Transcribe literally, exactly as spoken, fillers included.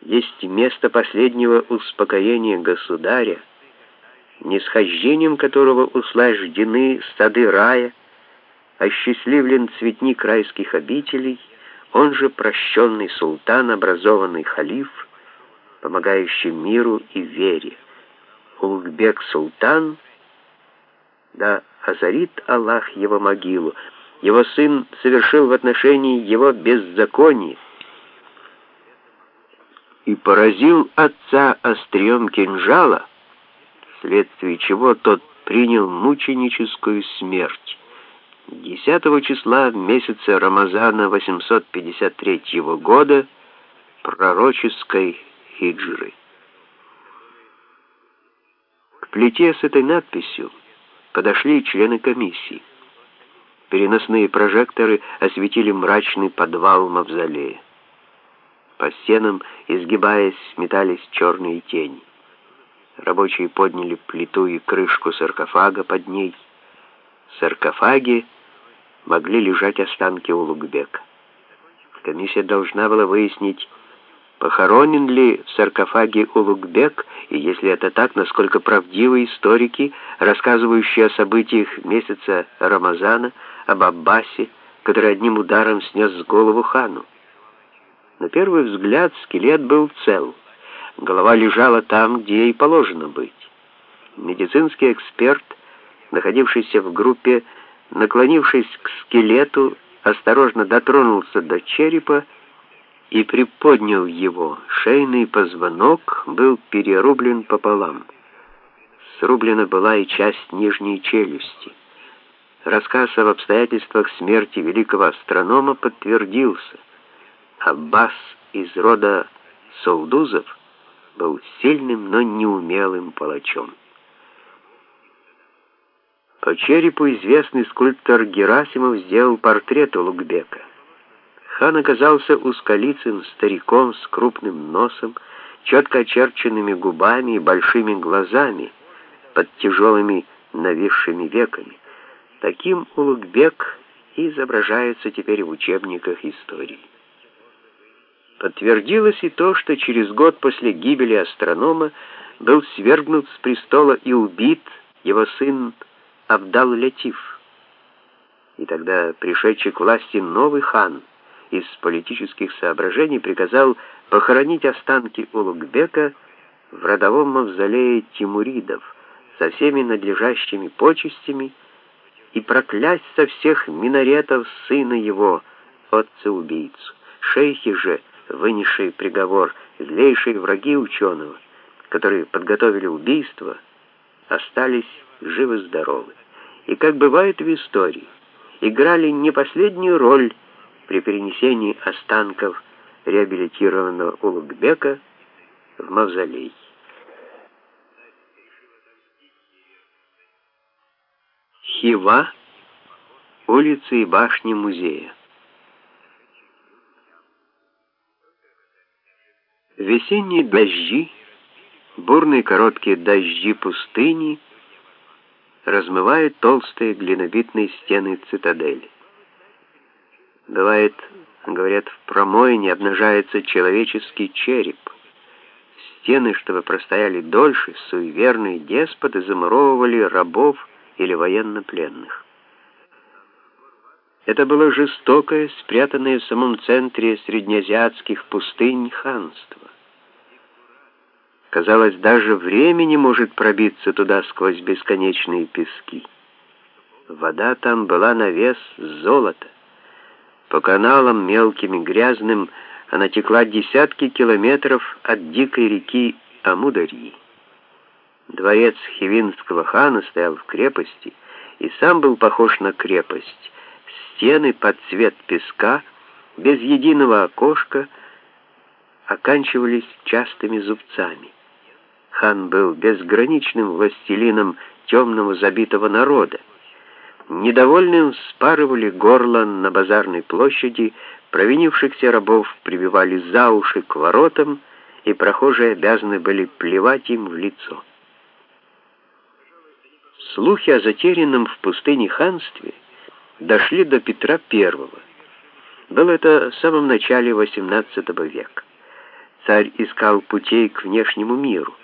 есть место последнего успокоения государя, нисхождением которого услаждены сады рая, осчастливлен цветник райских обителей, он же прощенный султан, образованный халиф, помогающий миру и вере. Улугбек-султан, да озарит Аллах его могилу, его сын совершил в отношении его беззаконие и поразил отца острием кинжала, вследствие чего тот принял мученическую смерть десятого числа месяца Рамазана восемьсот пятьдесят третьего года пророческой хиджры. К плите с этой надписью подошли члены комиссии. Переносные прожекторы осветили мрачный подвал мавзолея. По стенам, изгибаясь, метались черные тени. Рабочие подняли плиту и крышку саркофага под ней. В саркофаге могли лежать останки Улугбека. Комиссия должна была выяснить, похоронен ли в саркофаге Улугбек, и если это так, насколько правдивы историки, рассказывающие о событиях месяца Рамазана, об Аббасе, который одним ударом снес с голову хану. На первый взгляд скелет был цел. Голова лежала там, где ей положено быть. Медицинский эксперт, находившийся в группе, наклонившись к скелету, осторожно дотронулся до черепа и приподнял его. Шейный позвонок был перерублен пополам. Срублена была и часть нижней челюсти. Рассказ об обстоятельствах смерти великого астронома подтвердился. Аббас из рода Солдузов был сильным, но неумелым палачом. По черепу известный скульптор Герасимов сделал портрет Улугбека. Хан оказался узколицым стариком с крупным носом, четко очерченными губами и большими глазами под тяжелыми нависшими веками. Таким Улугбек и изображается теперь в учебниках истории. Подтвердилось и то, что через год после гибели астронома был свергнут с престола и убит его сын Абдал-Латиф. И тогда пришедший к власти новый хан из политических соображений приказал похоронить останки Улугбека в родовом мавзолее тимуридов со всеми надлежащими почестями и проклясть со всех минаретов сына его, отца-убийцу. Шейхи же, вынесшие приговор, злейшие враги ученого, которые подготовили убийство, остались живы-здоровы. И, как бывает в истории, играли не последнюю роль при перенесении останков реабилитированного Улугбека в мавзолей. Хива, улицы и башни музея. Весенние дожди, бурные короткие дожди пустыни размывают толстые глинобитные стены цитадели. Бывает, говорят, в промоине обнажается человеческий череп. Стены, чтобы простояли дольше, суеверные деспоты замуровывали рабов или военнопленных. Это было жестокое, спрятанное в самом центре среднеазиатских пустынь ханство. Казалось, даже время не может пробиться туда сквозь бесконечные пески. Вода там была на вес золота. По каналам мелким и грязным она текла десятки километров от дикой реки Амударьи. Дворец хивинского хана стоял в крепости и сам был похож на крепость. Стены под цвет песка, без единого окошка, оканчивались частыми зубцами. Хан был безграничным властелином темного забитого народа. Недовольным вспарывали горло на базарной площади, провинившихся рабов прибивали за уши к воротам, и прохожие обязаны были плевать им в лицо. Слухи о затерянном в пустыне ханстве дошли до Петра Первого. Было это в самом начале восемнадцатого века. Царь искал путей к внешнему миру.